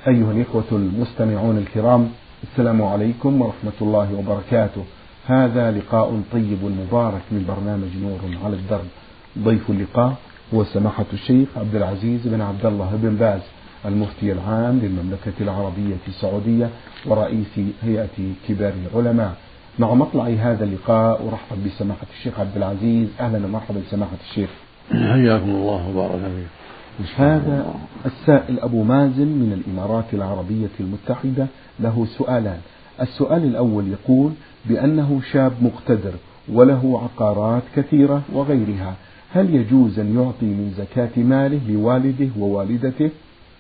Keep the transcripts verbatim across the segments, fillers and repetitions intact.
أيها الإخوة المستمعون الكرام، السلام عليكم ورحمة الله وبركاته. هذا لقاء طيب مبارك من برنامج نور على الدرب. ضيف اللقاء هو سماحة الشيخ عبد العزيز بن عبد الله بن باز، المفتي العام للمملكة العربية السعودية ورئيس هيئة كبار العلماء. مع مطلع هذا اللقاء أرحب بسماحة الشيخ عبد العزيز. أهلا ومرحبا سماحة الشيخ. حياكم الله وبارك فيكم. هذا السائل أبو مازن من الإمارات العربية المتحدة له سؤالان. السؤال الأول يقول بأنه شاب مقتدر وله عقارات كثيرة وغيرها، هل يجوز أن يعطي من زكاة ماله لوالده ووالدته؟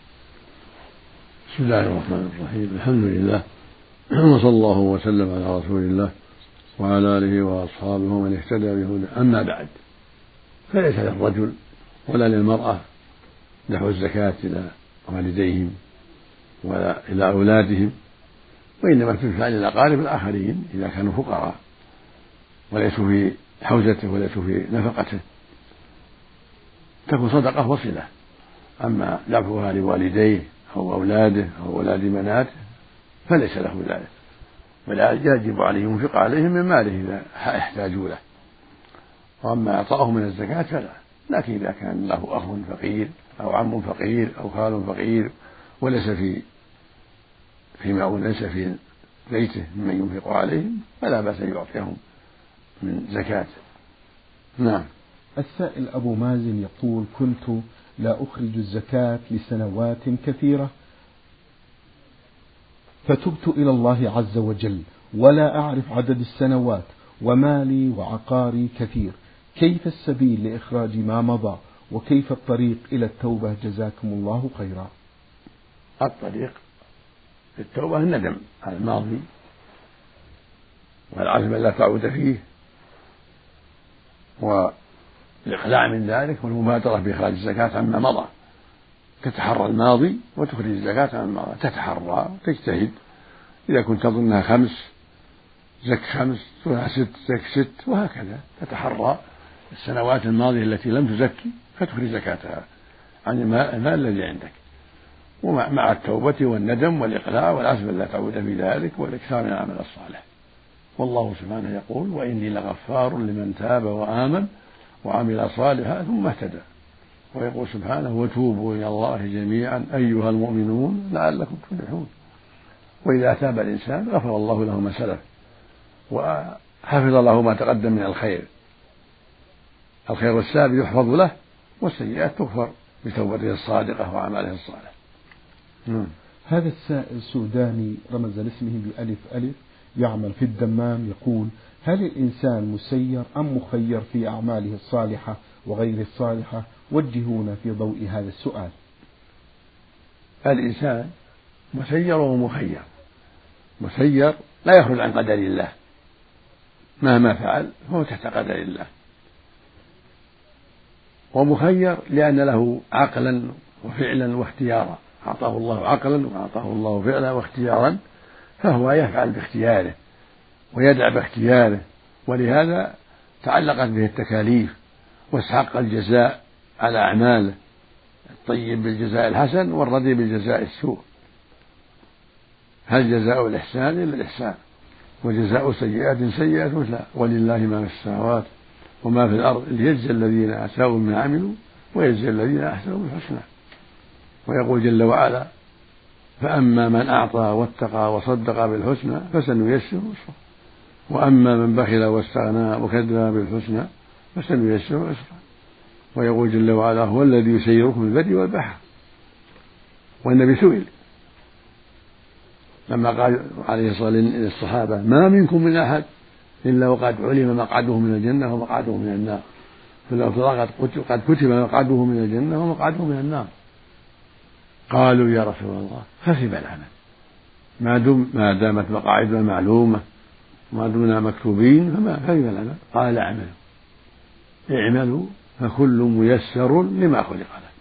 بسم الله الرحمن الرحيم، الحمد لله وصلى الله وسلم على رسول الله وعلى آله وأصحابه ومن اهتدى بهداه. أما بعد، فليس للرجل ولا للمرأة دفع الزكاة إلى والديهم ولا إلى أولادهم، وإنما تدفع للأقارب الآخرين إذا كانوا فقراء وليسوا في حوزته وليسوا في نفقته، تكون صدقة وصلة. أما دفعها لوالديه أو أولاده أو أولاد بناته فليس له ذلك، ولا يجب عليه ينفق عليهم من ماله إذا احتاجوا له. وأما إعطاؤه من الزكاة فلا، لكن إذا كان له أخ فقير أو عم فقير أو خال فقير وليس في فيما ليس في بيته ممن ينفق عليهم فلا بأس أن يعطيهم من زكاة. نعم. السائل أبو مازن يقول: كنت لا أخرج الزكاة لسنوات كثيرة، فتبت إلى الله عز وجل ولا أعرف عدد السنوات، ومالي وعقاري كثير، كيف السبيل لإخراج ما مضى، وكيف الطريق إلى التوبة؟ جزاكم الله خيرا. الطريق التوبة الندم على الماضي والعزم لا تعود فيه والإقلاع من ذلك والمبادرة بإخراج الزكاة عما مضى. تتحرى الماضي وتخرج الزكاة عما مضى، تتحرى تجتهد. إذا كنت تظنها خمس زك خمس، ست زك ست، وهكذا تتحرى السنوات الماضية التي لم تزكي فتخرج زكاتها عن المال الذي عندك، ومع التوبة والندم والإقلاع والعزم لا تعود في ذلك والإكثار من العمل الصالح. والله سبحانه يقول: وإني لغفار لمن تاب وآمن وعمل صالحا ثم اهتدى. ويقول سبحانه: وتوبوا إلى الله جميعا أيها المؤمنون لعلكم تفلحون. وإذا تاب الإنسان غفر الله له ما سلف وحفظ له ما تقدم من الخير. الخير السابق يحفظ له والسيئات تغفر بتوبته الصادقة وعمله الصالح. مم. هذا السائل سوداني رمز لاسمه بألف ألف، يعمل في الدمام، يقول: هل الإنسان مسير أم مخير في أعماله الصالحة وغير الصالحة؟ وجهونا في ضوء هذا السؤال. الإنسان مسير ومخير. مسير لا يخرج عن قدر الله، مهما فعل فهو تحت قدر الله. ومخير لأن له عقلا وفعلا واختيارا، أعطاه الله عقلا وأعطاه الله فعلا واختيارا، فهو يفعل باختياره ويدع باختياره، ولهذا تعلقت به التكاليف واستحق الجزاء على أعماله، الطيب بالجزاء الحسن والردي بالجزاء السوء. هل جزاء الإحسان إلا الإحسان، وجزاء سيئة سيئة مثلها، ولله ما في السماوات وما في الأرض ليجزي الذين أساءوا ما عملوا ويجزي الذين أحسنوا بالحسنى. ويقول جل وعلا: فأما من أعطى واتقى وصدق بالحسنى فسنيسره يسرا، وأما من بخل واستغنى وكذب بالحسنى فسنيسره يسرا. ويقول جل وعلا: هو الذي يسيركم في البر والبحر. والنبي سئل لما قال عليه الصلاة والسلام للصحابة: ما منكم من أحد إلا وقد علم مقعده من الجنة ومقعده من النار، فلو قد كتب مقعده من الجنة ومقعده من النار. قالوا: يا رسول الله فكيف العمل ما دام ما دامت مقاعدنا معلومة وما دمنا مكتوبين فما كيف العمل؟ قال: اعملوا اعملوا فكل ميسر لما خلق له.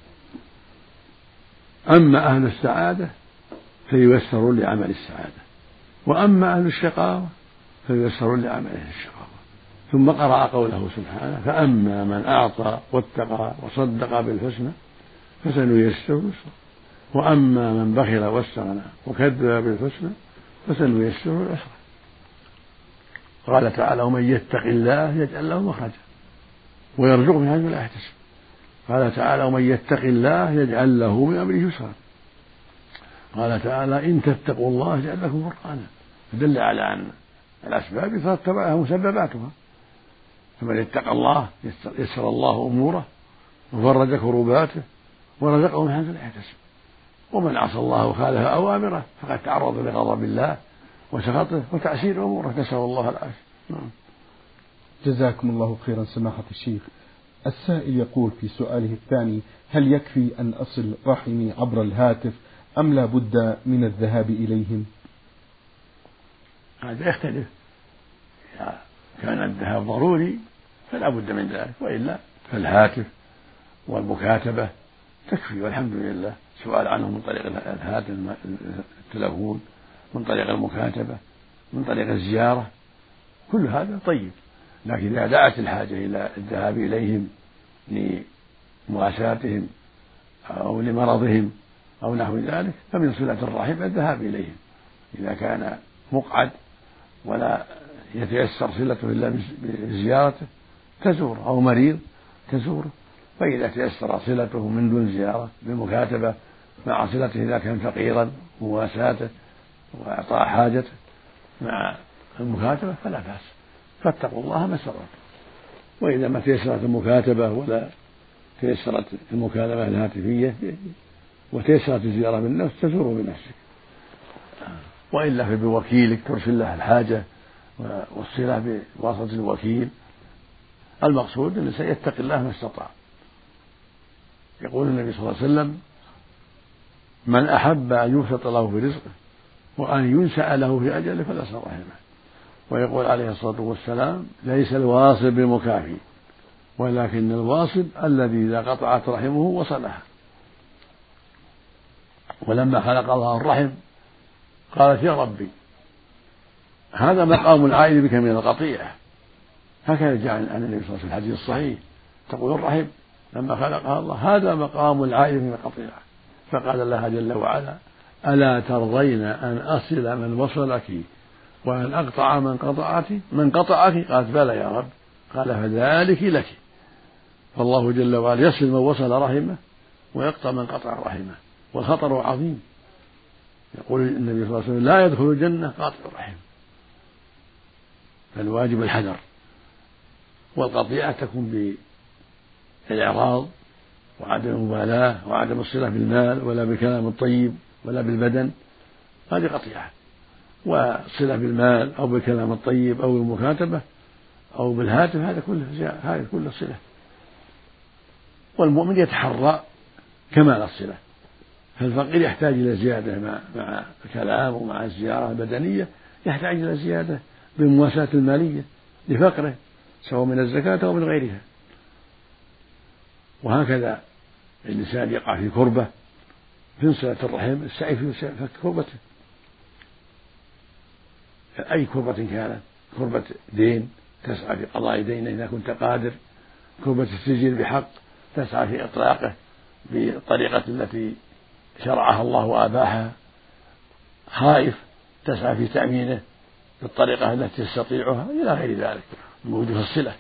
أما أهل السعادة فييسرون لعمل السعادة، وأما أهل الشقاوة فييسرون لعمله الشقاوة. ثم قرأ قوله سبحانه: فأما من أعطى واتقى وصدق بالحسنى فسنيسره يسرا. وأما من بخل واستغنى وكذب بالحسنى فسنيسره للعسرى. قال تعالى ومن يتق الله يجعل له مخرجا ويرزقه من حيث لا يحتسب. قال تعالى ومن يتق الله يجعل له من أمره يسرا. قال تعالى إن تتقوا الله يجعل لكم فرقانا، فدل على أن الأسباب يترتب مسبباتها. فمن اتقى الله يسر الله أموره وفرج كرباته ورزقه من حيث لا يحتسب. ومن عصى الله وخالف أوامره فقد تعرض لغضب الله وسخطه وتعسير أموره، نسأل الله العافية. جزاكم الله خيرا سماحة الشيخ. السائل يقول في سؤاله الثاني: هل يكفي أن أصل رحمي عبر الهاتف أم لا بد من الذهاب إليهم؟ هذا يختلف، إذا كان الذهاب ضروري فلا بد من ذلك، وإلا فالهاتف والمكاتبة تكفي والحمد لله. سؤال عنه من طريق الهاتف التلفون، من طريق المكاتبة، من طريق الزيارة، كل هذا طيب. لكن إذا دعت الحاجة إلى الذهاب إليهم لمواساتهم أو لمرضهم أو نحو ذلك فمن صلة الرحم الذهاب إليهم. إذا كان مقعد ولا يتيسر صلته إلا بزيارته تزوره، أو مريض تزوره. فإذا تيسر صلته من دون زيارة بالمكاتبة مع صلته إذا كان فقيرا ومواساته وإعطاء حاجته مع المكاتبة فلا بأس، فاتقوا الله ما استطعتم. وإذا ما تيسرت المكاتبة ولا تيسرت المكالمة الهاتفية وتيسرت الزيارة بالنفس تزوره بنفسك، وإلا فبوكيلك ترسل له الحاجة والصلة بواسطة الوكيل. المقصود أن الإنسان يتقي الله ما استطاع. يقول النبي صلى الله عليه وسلم من أحب أن يبسط له في رزقه وأن ينسأ له في أجله فليصل رحمه. ويقول عليه الصلاة والسلام ليس الواصل بمكافي ولكن الواصل الذي إذا قطعت رحمه وصلها. ولما خلق الله الرحم قالت يا ربي هذا مقام العائد بك من القطيعة، هكذا جاء عن النبي صلى الله عليه وسلم في الحديث الصحيح تقول الرحم لما خلقها الله هذا مقام العائد من القطيعة. فقال الله جل وعلا ألا ترضين أن أصل من وصلك وأن أقطع من قطعك من قطعك؟ قالت بلى يا رب. قال فذلك لك. فالله جل وعلا يصل من وصل رحمه ويقطع من قطع رحمه، والخطر عظيم. يقول النبي صلى الله عليه وسلم لا يدخل الجنة قاطع الرحم، فالواجب الحذر. والقطيعة تكون بالإعراض وعدم المبالاة وعدم الصلة بالمال ولا بالكلام الطيب ولا بالبدن، هذه قطيعة. وصلة بالمال أو بالكلام الطيب أو بالمكاتبة أو بالهاتف هذا كله هذا كله صلة. والمؤمن يتحرى كمال الصلة، فالفقير يحتاج إلى زيادة مع مع الكلام ومع الزيارة البدنية، يحتاج إلى زيادة بالمواساة المالية لفقره سواء من الزكاة أو من غيرها. وهكذا الإنسان يقع في كربة في صلة الرحم السعي في فك كربته، أي كربة كانت، كربة دين تسعى في قضاء دينه إذا كنت قادر، كربة السجن بحق تسعى في إطلاقه بالطريقة التي شرعها الله وأباحها، خائف تسعى في تأمينه بالطريقة التي تستطيعها إلى غير ذلك موجود في الصلة.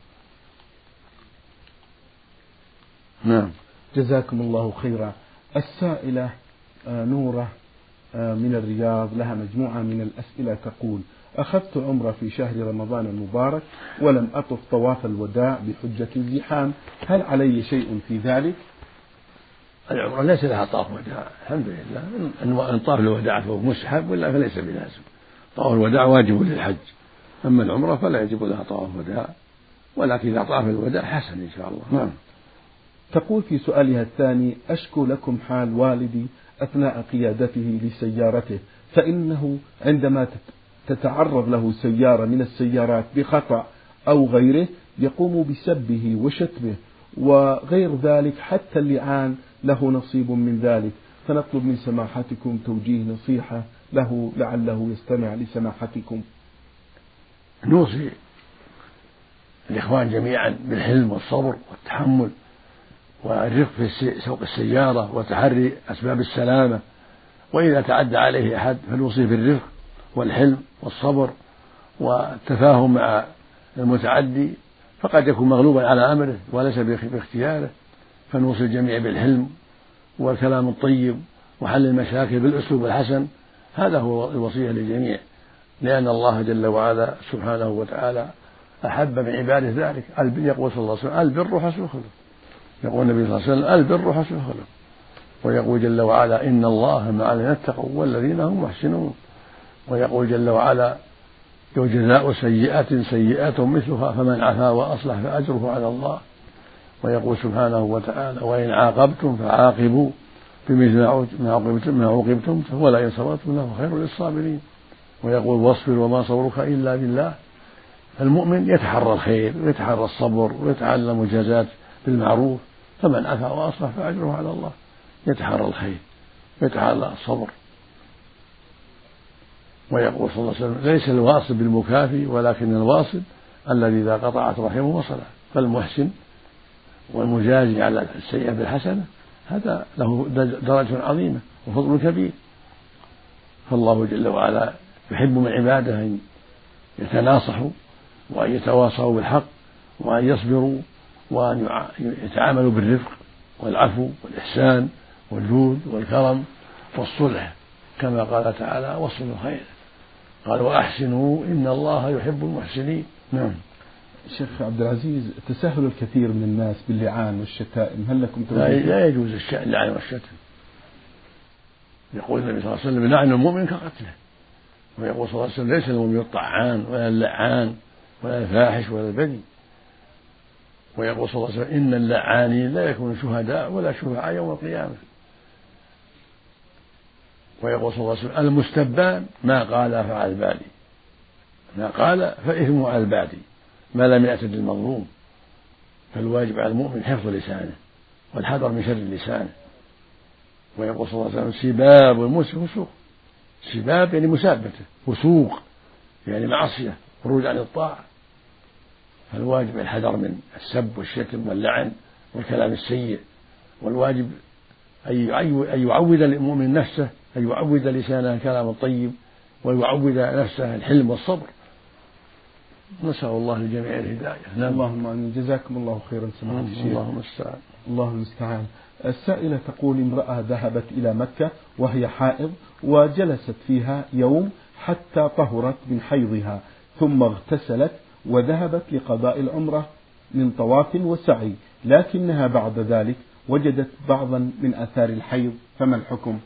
نعم جزاكم الله خيرا. السائلة نورة من الرياض لها مجموعة من الأسئلة تقول: أخذت عمرة في شهر رمضان المبارك ولم أطف طواف الوداع بحجة الزحام، هل علي شيء في ذلك؟ العمرة ليس لها طواف وداع الحمد لله، إن طاف الوداع فهو مسحب ولا فليس بلازم. طواف الوداع واجب للحج، أما العمرة فلا يجب لها طواف وداع، ولكن إذا طاف الوداع حسن إن شاء الله. نعم. تقول في سؤالها الثاني: أشكو لكم حال والدي أثناء قيادته لسيارته، فإنه عندما تتعرض له سيارة من السيارات بخطأ أو غيره يقوم بسبه وشتمه وغير ذلك، حتى اللعان له نصيب من ذلك، فنطلب من سماحتكم توجيه نصيحة له لعله يستمع لسماحتكم. نوصي الإخوان جميعا بالحلم والصبر والتحمل والرفق في سوق السيارة وتحري أسباب السلامة. وإذا تعدى عليه أحد فالوصي بالرفق والحلم والصبر والتفاهم مع المتعدي، فقد يكون مغلوبا على أمره وليس باختياره، فنوصي الجميع بالحلم والكلام الطيب وحل المشاكل بالأسلوب الحسن. هذا هو الوصية للجميع، لأن الله جل وعلا سبحانه وتعالى أحب من عباده ذلك. يقول صلى الله عليه وسلم البر حسن الخلق، يقول النبي صلى الله عليه وسلم البر حسن الخلق، ويقول جل وعلا إن الله مع الذين اتقوا والذين هم محسنون، ويقول جل وعلا وجزاء سيئة سيئة مثلها فمن عفا وأصلح فأجره على الله، ويقول سبحانه وتعالى وإن عاقبتم فعاقبوا بمثل ما عوقبتم ولئن صبرتم له خير للصابرين، ويقول واصبر وما صبرك إلا بالله. المؤمن يتحرى الخير ويتحرى الصبر ويتعلم المجازات بالمعروف، فمن عفا وأصلح فأجره على الله، يتحرى الخير ويتحرى الصبر. ويقول صلى الله عليه وسلم ليس الواصل بالمكافي ولكن الواصل الذي إذا قطعت رحمه وصله. فالمحسن والمجازي على السيئة بالحسنة هذا له درجة عظيمة وفضل كبير. فالله جل وعلا يحب من عباده أن يتناصحوا وأن يتواصوا بالحق وأن يصبروا وأن يتعاملوا بالرفق والعفو والإحسان والجود والكرم والصلح، كما قال تعالى وصلوا الخير، قال وأحسنوا إن الله يحب المحسنين. نعم. شيخ عبد العزيز، تساهل الكثير من الناس باللعان والشتائم، هل لكم توجيه؟ لا, لا يجوز اللعان والشتم. يقول النبي صلى الله عليه وسلم لعن المؤمن كقتله، ويقول صلى الله عليه وسلم ليس المؤمن الطعان ولا اللعان ولا الفاحش ولا البذيء، ويقول صلى الله عليه وسلم إن اللعانين لا يكونون شهداء ولا شفعاء يوم القيامة، ويقول صلى الله عليه وسلم المستبان ما قال فعل البادي، ما قال فإثمه على البادي ما لم يعتد المظلوم. فالواجب على المؤمن حفظ لسانه والحذر من شر لسانه. ويقول صلى الله عليه وسلم سباب المسلم فسوق، سباب يعني مسابته، فسوق يعني معصية، خروج عن الطاعة. فالواجب الحذر من السب والشتم واللعن والكلام السيء، والواجب أن يعود المؤمن نفسه، أن يعود لسانه الكلام الطيب ويعود نفسه الحلم والصبر. نسأل الله للجميع الهداية. نعم. اللهم آمين. جزاكم الله خيرا سماحة الشيخ. اللهم المستعان. الله المستعان. السائلة تقول امرأة ذهبت إلى مكة وهي حائض وجلست فيها يوم حتى طهرت من حيضها، ثم اغتسلت وذهبت لقضاء العمرة من طواف وسعي، لكنها بعد ذلك وجدت بعضا من آثار الحيض، فما الحكم؟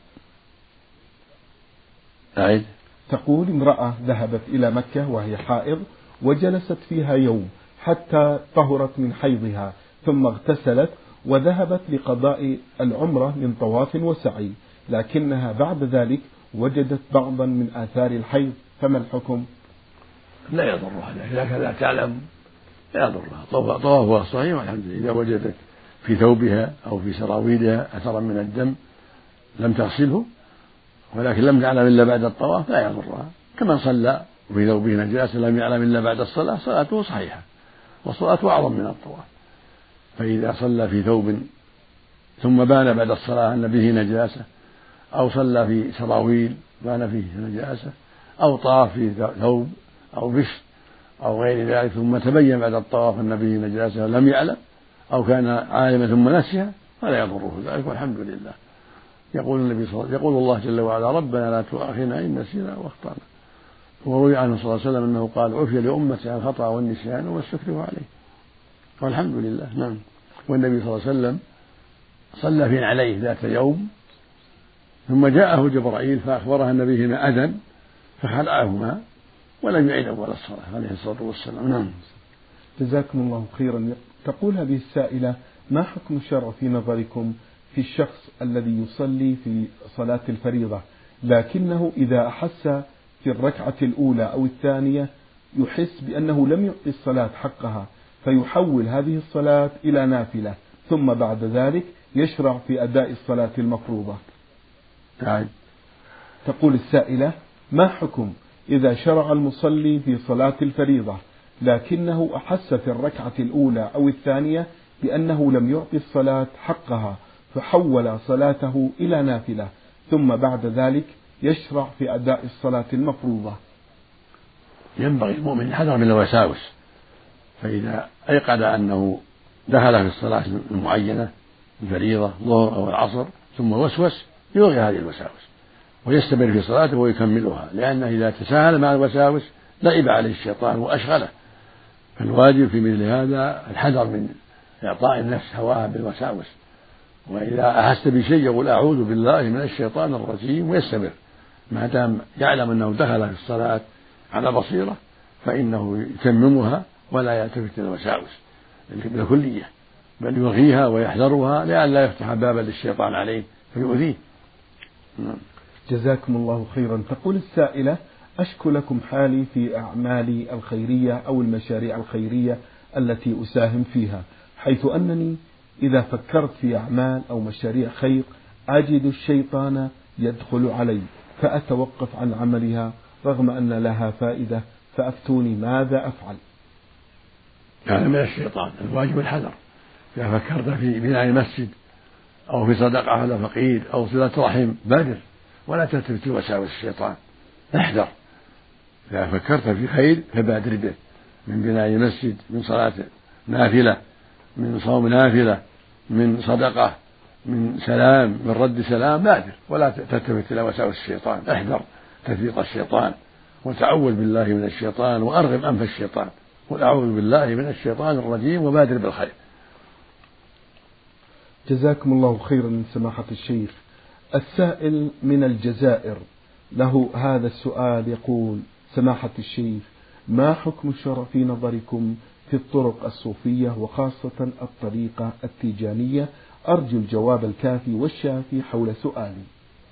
أعيد. تقول امرأة ذهبت إلى مكة وهي حائض وجلست فيها يوم حتى طهرت من حيضها، ثم اغتسلت وذهبت لقضاء العمرة من طواف وسعي، لكنها بعد ذلك وجدت بعضا من آثار الحيض، فما الحكم؟ لا يضرها، إذا كانت تعلم لا يضرها، طوافها صحيح والحمد لله. إذا وجدت في ثوبها أو في سراويلها أثرا من الدم لم تغسله ولكن لم تعلم إلا بعد الطواف لا يضرها، كمن صلى وفي ثوبه نجاسة لم يعلم إلا بعد الصلاة صلاته صحيحة، والصلاة أعظم من الطواف. فإذا صلى في ثوب ثم بان بعد الصلاة أن به نجاسة، أو صلى في سراويل بان فيه نجاسة، أو طاف في ثوب أو بشت أو غير ذلك ثم تبين بعد الطواف أن به نجاسة لم يعلم، أو كان عالما ثم نسيها، فلا يضره ذلك والحمد لله. يقول النبي صلى الله عليه وسلم يقول الله جل وعلا ربنا لا تؤاخذنا إن نسينا واخطأنا. وروي عنه صلى الله عليه وسلم أنه قال عفي لأمتي عن الخطأ والنسيان والسكر عليه، والحمد لله. نعم. والنبي صلى الله عليه وسلم صلى في عليه ذات يوم ثم جاءه جبرائيل فأخبره أن بهما أذى فخلعهما ولم يعد أول الصلاة عليه الصلاة والسلام. نعم. جزاكم الله خيرا. تقول هذه السائلة ما حكم الشرع في نظركم في الشخص الذي يصلي في صلاة الفريضة لكنه إذا أحس في الركعة الأولى أو الثانية يحس بأنه لم يعطي الصلاة حقها فيحول هذه الصلاة إلى نافلة ثم بعد ذلك يشرع في أداء الصلاة المفروضة؟ نعم. تقول السائلة ما حكم إذا شرع المصلي في صلاة الفريضة لكنه أحس في الركعة الأولى أو الثانية بأنه لم يعطي الصلاة حقها فحول صلاته إلى نافلة، ثم بعد ذلك يشرع في أداء الصلاة المفروضة؟ ينبغي المؤمن الحذر من الوساوس، فإذا أيقن أنه دخل في الصلاة المعينة الفريضة الظهر أو العصر ثم وسوس يلغي هذه الوساوس ويستمر في صلاته ويكملها، لأنه إذا تساهل مع الوساوس لعب عليه الشيطان وأشغله. فالواجب في مثل هذا الحذر من إعطاء النفس هواها بالوساوس، وإذا أحس بشيء يقول أعوذ بالله من الشيطان الرجيم ويستمر، ما دام يعلم أنه دخل في الصلاة على بصيرة فإنه يتممها ولا يلتفت إلى الوساوس بالكلية، بل يلغيها ويحذرها لئلا يفتح بابا للشيطان عليه فيؤذيه. جزاكم الله خيرا. تقول السائلة: أشكو لكم حالي في أعمالي الخيرية أو المشاريع الخيرية التي أساهم فيها، حيث أنني إذا فكرت في أعمال أو مشاريع خير أجد الشيطان يدخل علي فأتوقف عن عملها رغم أن لها فائدة، فأفتوني ماذا أفعل؟ هذا من الشيطان، الواجب الحذر. إذا فكرت في بناء مسجد أو في صدقة على فقير أو صلة رحم بادر ولا تلتفت لوساوس الشيطان، احذر. إذا فكرت في خير فبادر به، من بناء مسجد، من صلاة نافلة، من صوم نافلة، من صدقة، من سلام، من رد سلام، بادر ولا تلتفت إلى وساوس الشيطان، احذر تثبيط الشيطان وتعوذ بالله من الشيطان وأرغم أنف الشيطان، قل أعوذ بالله من الشيطان الرجيم وبادر بالخير. جزاكم الله خيرا من سماحة الشيخ. السائل من الجزائر له هذا السؤال يقول: سماحة الشيخ، ما حكم الشرع في نظركم في الطرق الصوفية وخاصة الطريقة التيجانية؟ أرجو الجواب الكافي والشافي حول سؤالي.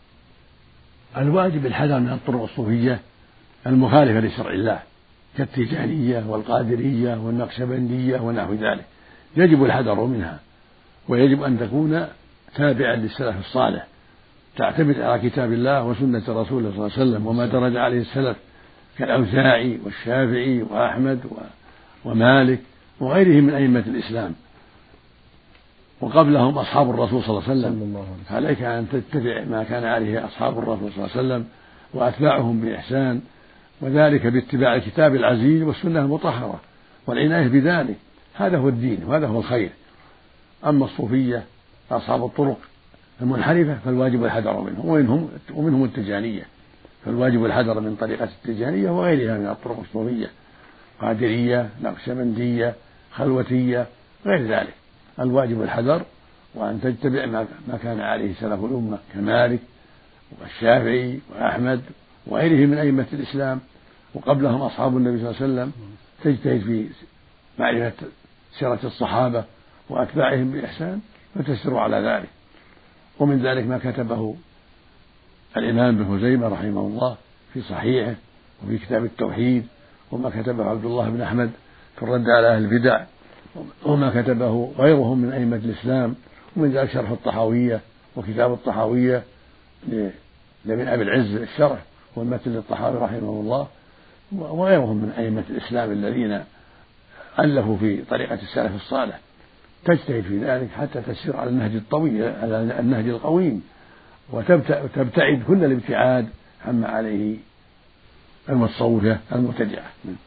الواجب الحذر من الطرق الصوفية المخالفة لشرع الله كالتيجانية والقادرية والنقشبندية ونحو ذلك، يجب الحذر منها، ويجب أن تكون تابعا للسلف الصالح، تعتمد على كتاب الله وسنة رسوله صلى الله عليه وسلم وما درج عليه السلف كالأوزاعي والشافعي وأحمد ومالك وغيرهم من أئمة الإسلام، وقبلهم أصحاب الرسول صلى الله عليه وسلم. عليك أن تتبع ما كان عليه أصحاب الرسول صلى الله عليه وسلم وأتباعهم بإحسان، وذلك باتباع الكتاب العزيز والسنة المطهرة والعناية بذلك، هذا هو الدين وهذا هو الخير. أما الصوفية أصحاب الطرق المنحرفة فالواجب الحذر منهم، ومنهم, ومنهم التجانية، فالواجب الحذر من طريقة التجانية وغيرها من الطرق الصوفية، قادرية، نقشبندية، خلوتية، غير ذلك. الواجب الحذر وأن تتبع ما كان عليه سلف الأمة كمالك والشافعي وأحمد وغيرهم من أئمة الإسلام، وقبلهم أصحاب النبي صلى الله عليه وسلم، تجتهد في معرفة سيرة الصحابة وأتباعهم بإحسان فتسير على ذلك. ومن ذلك ما كتبه الإمام ابن خزيمة رحمه الله في صحيحه وفي كتاب التوحيد، وما كتبه عبد الله بن أحمد في الرد على أهل البدع، وما كتبه غيرهم من أئمة الإسلام، ومن ذلك شرح الطحاوية وكتاب الطحاوية لابن أبي العز الشرح والمتن للطحاوي رحمه الله، وغيرهم من أئمة الإسلام الذين ألفوا في طريقة السلف الصالح، تجتهد في ذلك حتى تسير على النهج الطويل، على النهج القويم، وتبتعد كل الابتعاد عما عليه المتصوفة المبتدعة.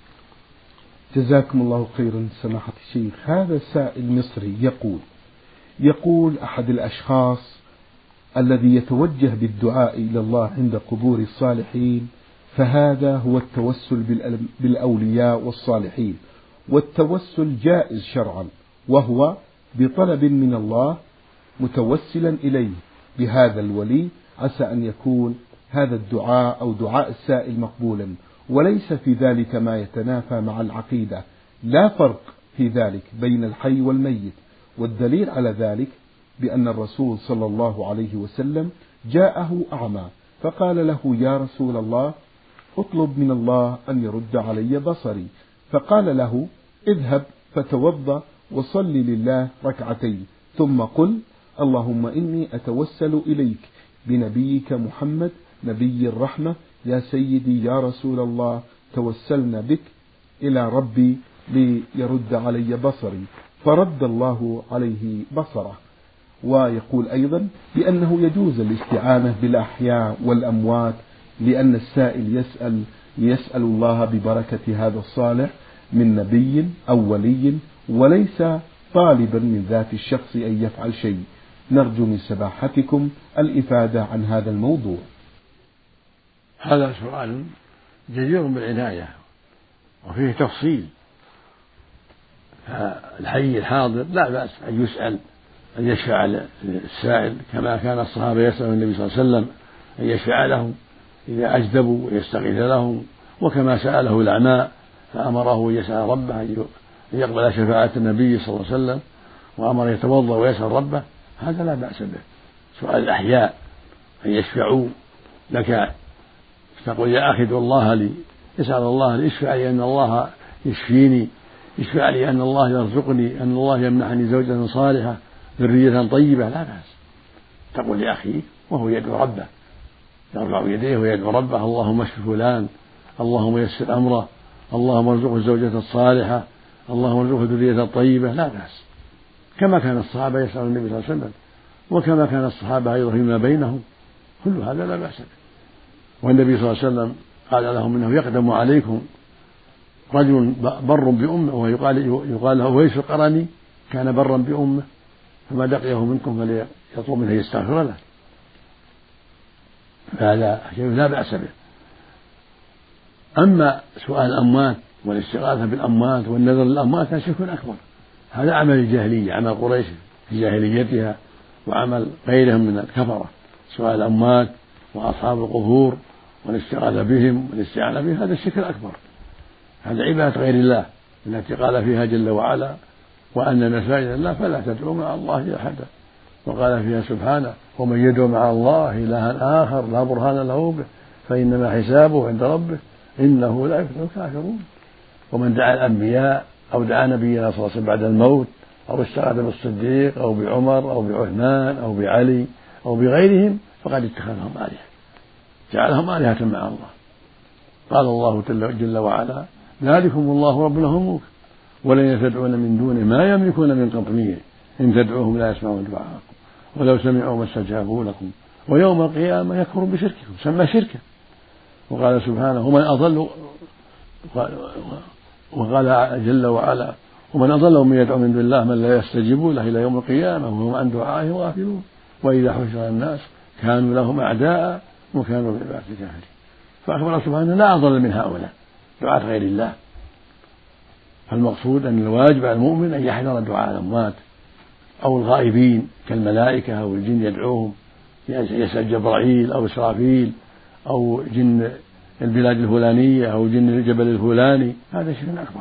جزاكم الله خيرا سماحة الشيخ. هذا سائل مصري يقول يقول أحد الأشخاص الذي يتوجه بالدعاء إلى الله عند قبور الصالحين فهذا هو التوسل بالأولياء والصالحين، والتوسل جائز شرعا، وهو بطلب من الله متوسلا إليه بهذا الولي، عسى أن يكون هذا الدعاء أو دعاء السائل مقبولا، وليس في ذلك ما يتنافى مع العقيدة، لا فرق في ذلك بين الحي والميت، والدليل على ذلك بأن الرسول صلى الله عليه وسلم جاءه أعمى فقال له: يا رسول الله، اطلب من الله أن يرد علي بصري، فقال له: اذهب فتوضأ وصل لله ركعتين ثم قل: اللهم إني أتوسل إليك بنبيك محمد نبي الرحمة، يا سيدي يا رسول الله، توسلنا بك إلى ربي ليرد علي بصري. فرد الله عليه بصره. ويقول أيضا بأنه يجوز الاستعانة بالأحياء والأموات، لأن السائل يسأل يسأل الله ببركة هذا الصالح من نبي أو ولي، وليس طالبا من ذات الشخص أن يفعل شيء. نرجو من سماحتكم الإفادة عن هذا الموضوع. هذا سؤال جدير بالعناية وفيه تفصيل. الحي الحاضر لا بأس أن يسأل أن يشفع للسائل، كما كان الصحابة يسأل النبي صلى الله عليه وسلم أن يشفع لهم إذا أجدبوا ويستغيث لهم، وكما سأله الأعمى فأمره أن يسأل ربه أن يقبل شفاعة النبي صلى الله عليه وسلم، وأمر يتوضأ ويسأل ربه، هذا لا بأس به. سؤال الأحياء أن يشفعوا لك، تقول يا أخي ادعو الله لي، يسأل الله لي، اشفع لي أن الله يشفيني، اشفع لي أن الله يرزقني، أن الله يمنحني زوجة صالحة ذرية طيبة، لا بأس. تقول لأخيه وهو يدعو ربه، يرفع يديه ويدعو ربه: اللهم اشف فلان، اللهم يسر أمره، اللهم ارزقه الزوجة الصالحة، اللهم ارزقه ذرية طيبة، لا بأس. كما كان الصحابة يسأل النبي صلى الله عليه وسلم، وكما كان الصحابة أيضا فيما بينهم، كل هذا لا بأس به. والنبي صلى الله عليه وسلم قال لهم إنه يقدم عليكم رجل بر بأمه، ويقال يقال له ويس القرني، كان برا بأمه، فما لقيه منكم فليطلب منه يستغفر له، فهذا شيء لا بأس به. أما سؤال الأموات والاستغاثة بالأموات والنذر للأموات هذا شرك أكبر، هذا عمل الجاهلية، عمل قريش في جاهليتها وعمل غيرهم من الكفرة. سؤال الأموات وأصحاب القبور والاستغاثة بهم والاستعانة بهم هذا الشرك الأكبر، هذا عبادة غير الله التي قال فيها جل وعلا: وأن مساجد الله فلا تدعوا مع الله أحدا. وقال فيها سبحانه: ومن يدعو مع الله إلها آخر لا برهان له به فإنما حسابه عند ربه إنه لا يفلح الكافرون. ومن دعا الأنبياء أو دعا نبينا صلى الله عليه وسلم بعد الموت، أو استغاث بالصديق أو بعمر أو بعثمان أو بعلي أو بغيرهم، فقد اتخذهم آلهة، جعلهم آلهة مع الله. قال الله جل وعلا: ذلكم الله ربنا هم الملك ولن تدعون من دونه ما يملكون من قطمير إن تدعوهم لا يسمعوا دعاءكم ولو سمعوا ما استجابوا لكم ويوم القيامة يكفرون بشرككم، سمى شركا. وقال سبحانه: ومن أضل وقال جل وعلا: ومن أضل من يدعو من دون الله من لا يستجيب له إلى يوم القيامة وهم عن دعائه غافلون وإذا حشر الناس كانوا لهم أعداء وكانوا بالعبادة كافرين. فأخبر سبحانه: لا أضل من هؤلاء دعاة غير الله. فالمقصود أن الواجب على المؤمن أن يحذر دعاء الأموات أو الغائبين كالملائكة أو الجن يدعوهم، يسأل جبرائيل أو إسرافيل أو جن البلاد الفلانية أو جن الجبل الفلاني، هذا شيء أكبر.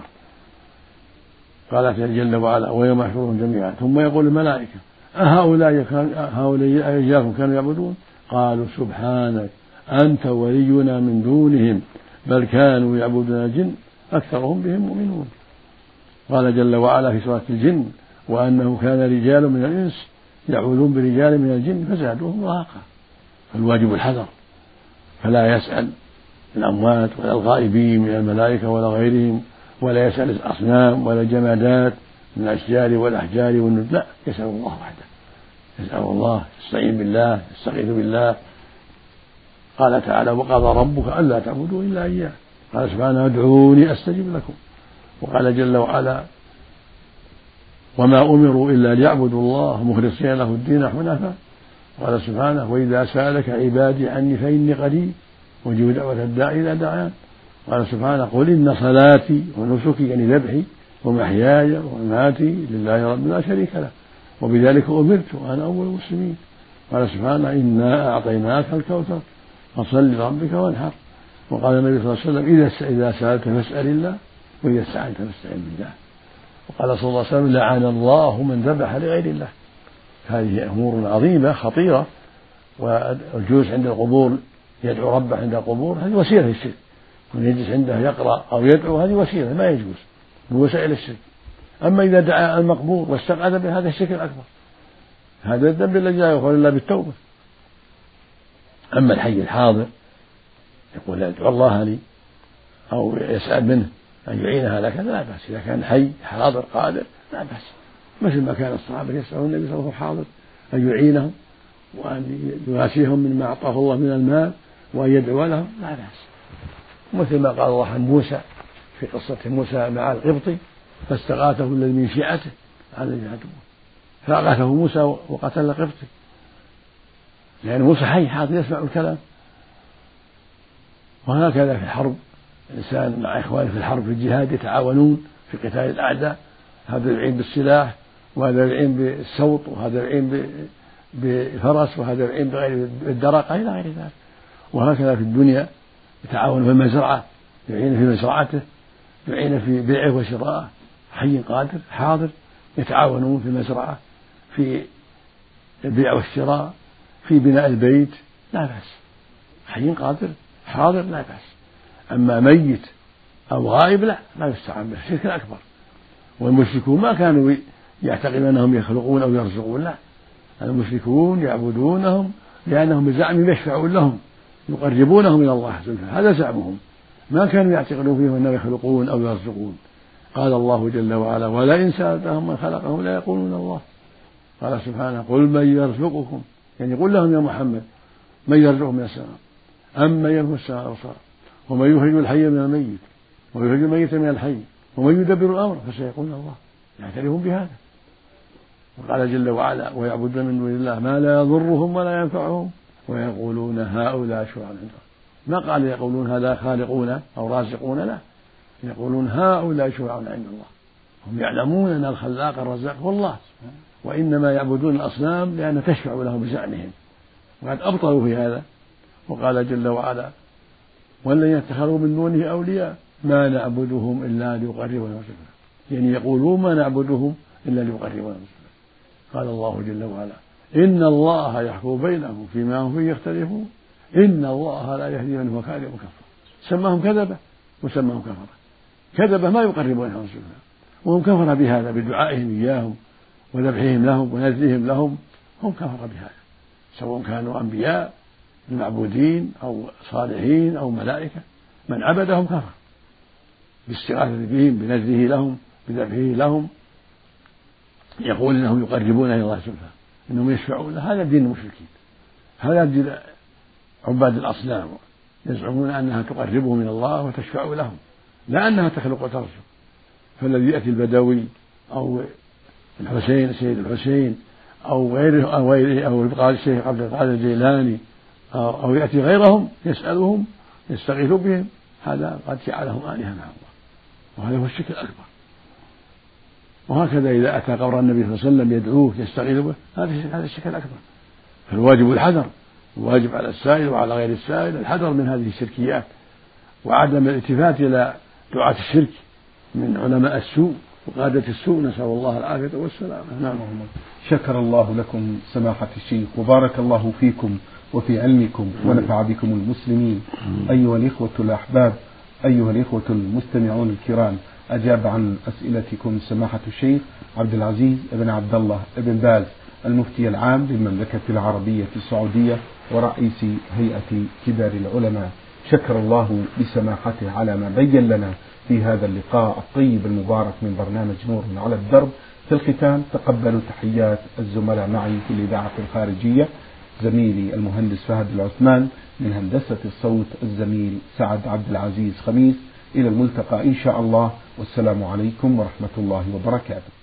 قال جل وعلا: ويوم يحشرهم جميعا ثم يقول الملائكة أهؤلاء هؤلاء إياكم كانوا يعبدون قالوا سبحانك أنت ولينا من دونهم بل كانوا يعبدون الجن أكثرهم بهم مؤمنون. قال جل وعلا في سورة الجن: وأنه كان رجال من الإنس يعوذون برجال من الجن فزادوهم رهقا. فالواجب الحذر، فلا يسأل الأموات ولا الغائبين من الملائكة ولا غيرهم، ولا يسأل الأصنام ولا الجمادات من الأشجار والأحجار والنجوم، لا، يسأل الله وحده، يسأل الله، يستعين بالله، يستغيث بالله. قال تعالى: وقضى ربك ألا تعبدوا إلا إياه. قال سبحانه: ادعوني أستجب لكم. وقال جل وعلا: وما أمروا إلا ليعبدوا الله مخلصين له الدين حنفاء. قال سبحانه: وإذا سألك عبادي عني فإني قريب أجيب دعوة الداعي إذا دعان. قال سبحانه: قل إن صلاتي ونسكي يعني ذبحي ومحياي ومماتي لله رب لا شريك له وبذلك أمرت وأنا أول المسلمين. قال سبحانه: إنا أعطيناك الكوثر فصل لربك وانحر. وقال النبي صلى الله عليه وسلم: إذا سألت فاسأل الله وإذا استعنت فاستعن بالله. وقال صلى الله عليه وسلم: لعن الله من ذبح لغير الله. هذه أمور عظيمة خطيرة، والجلوس عند القبور يدعو ربه عند القبور هذه وسيلة للشرك، من يجلس عنده يقرأ أو يدعو هذه وسيلة ما يجوز من وسائل الشرك. أما إذا دعا المقبور واستغاث به هذا الشرك الأكبر، هذا الذنب الذي لا يغفر إلا بالتوبة. أما الحي الحاضر يقول ادعو الله لي أو يسأل منه أن يعينها لك لا بأس، إذا كان حي حاضر قادر لا بأس، مثل ما كان الصحابة يسألون النبي صلى الله عليه وسلم حاضر أن يعينهم وأن يواسيهم مما أعطاه الله من المال وأن يدعو لهم لا بأس. مثل ما قال الله عن موسى في قصة موسى مع القبطي فاستغاثه الذي من شيعته على الذي عدوه فأغاثه موسى وقتل القبطي، لأن موسى حي حاضر يسمع الكلام. وهكذا في الحرب الإنسان مع إخوانه في الحرب في الجهاد يتعاونون في قتال الأعداء، هذا يعين بالسلاح وهذا يعين بالسوط وهذا يعين بالفرس وهذا يعين بغير بالدرقة إلى غير ذلك. وهكذا في الدنيا يتعاون في المزرعة يعين في مزرعته يعين في بيعه وشراءه، حي قادر حاضر يتعاونون في المزرعة في البيع والشراء في بناء البيت لا بأس، حي قادر حاضر لا بأس. أما ميت أو غائب لا لا يستعان به، شرك أكبر. والمشركون ما كانوا يعتقدون أنهم يخلقون أو يرزقون، لا، المشركون يعبدونهم لأنهم بزعمهم يشفعون لهم يقربونهم إلى الله زلفى، هذا زعمهم، ما كانوا يعتقدون فيهم أنهم يخلقون أو يرزقون. قال الله جل وعلا ولئن سألتهم من خلقهم لا يقولون الله. قال سبحانه قل من يرزقكم، يعني قل لهم يا محمد من يرزقهم من السماء أم من يملك السماء والأرض ومن يخرج الحي من الميت ويخرج الميت من الحي ومن يدبر الأمر فسيقولون الله، يعترفون بهذا. وقال جل وعلا ويعبدون من دون الله ما لا يضرهم ولا ينفعهم ويقولون هؤلاء شرعاء عند الله. ما قال يقولون هذا خالقون أو رازقون، لا، يقولون هؤلاء شرعاء عند الله. هم يعلمون أن الخلاق الرزاق هو الله، وإنما يعبدون الأصنام لأن تشفع لهم بزعمهم، وقد أبطلوا في هذا. وقال جل وعلا والذين اتخذوا من دونه أولياء ما نعبدهم إلا ليقربونا زلفى، يعني يقولون ما نعبدهم إلا ليقربونا زلفى. قال الله جل وعلا إن الله يحكم بينهم فيما هم فيه يختلفون إن الله لا يهدي من هو كاذب كفر. سماهم كذبة وسماهم كفرة. كذبة ما يقربونهم زلفى، وهم كفر بهذا بدعائهم إياهم وذبحهم لهم ونذرهم لهم، هم كفر بهذا سواء كانوا أنبياء المعبودين أو صالحين أو ملائكة. من عبدهم كفر باستغاثة بهم بنذره لهم بذبحه لهم، يقول إنهم يقربون إلى الله زلفى، إنهم يشفعون. هذا دين المشركين، هذا دين عباد الأصنام، يزعمون أنها تقربهم من الله وتشفع لهم لا أنها تخلق وترزق. فالذي يأتي البدوي أو الحسين السيد الحسين أو غيره أو غيره أو الشيخ عبد القادر الجيلاني أو يأتي غيرهم يسألهم يستغيث بهم، هذا قد جعلهم آلهة مع الله، وهذا هو الشرك الأكبر. وهكذا إذا أتى قبر النبي صلى الله عليه وسلم يدعوه يستغيث به، هذا الشرك الأكبر. فالواجب الحذر، الواجب على السائل وعلى غير السائل الحذر من هذه الشركيات وعدم الالتفات إلى دعاة الشرك من علماء السوء وقادة السوء، نسأل الله العافية والسلامة. نعم. شكر الله لكم سماحة الشيخ وبارك الله فيكم وفي علمكم ونفع بكم المسلمين. أيها الإخوة الأحباب، أيها الإخوة المستمعون الكرام، أجاب عن أسئلتكم سماحة الشيخ عبد العزيز بن عبد الله بن باز المفتي العام للمملكة العربية السعودية ورئيس هيئة كبار العلماء. شكر الله بسماحته على ما بين لنا في هذا اللقاء الطيب المبارك من برنامج نور على الدرب. في الختام تقبلوا تحيات الزملاء معي في الإذاعة الخارجية، زميلي المهندس فهد العثمان، من هندسة الصوت الزميل سعد عبد العزيز خميس. إلى الملتقى إن شاء الله، والسلام عليكم ورحمة الله وبركاته.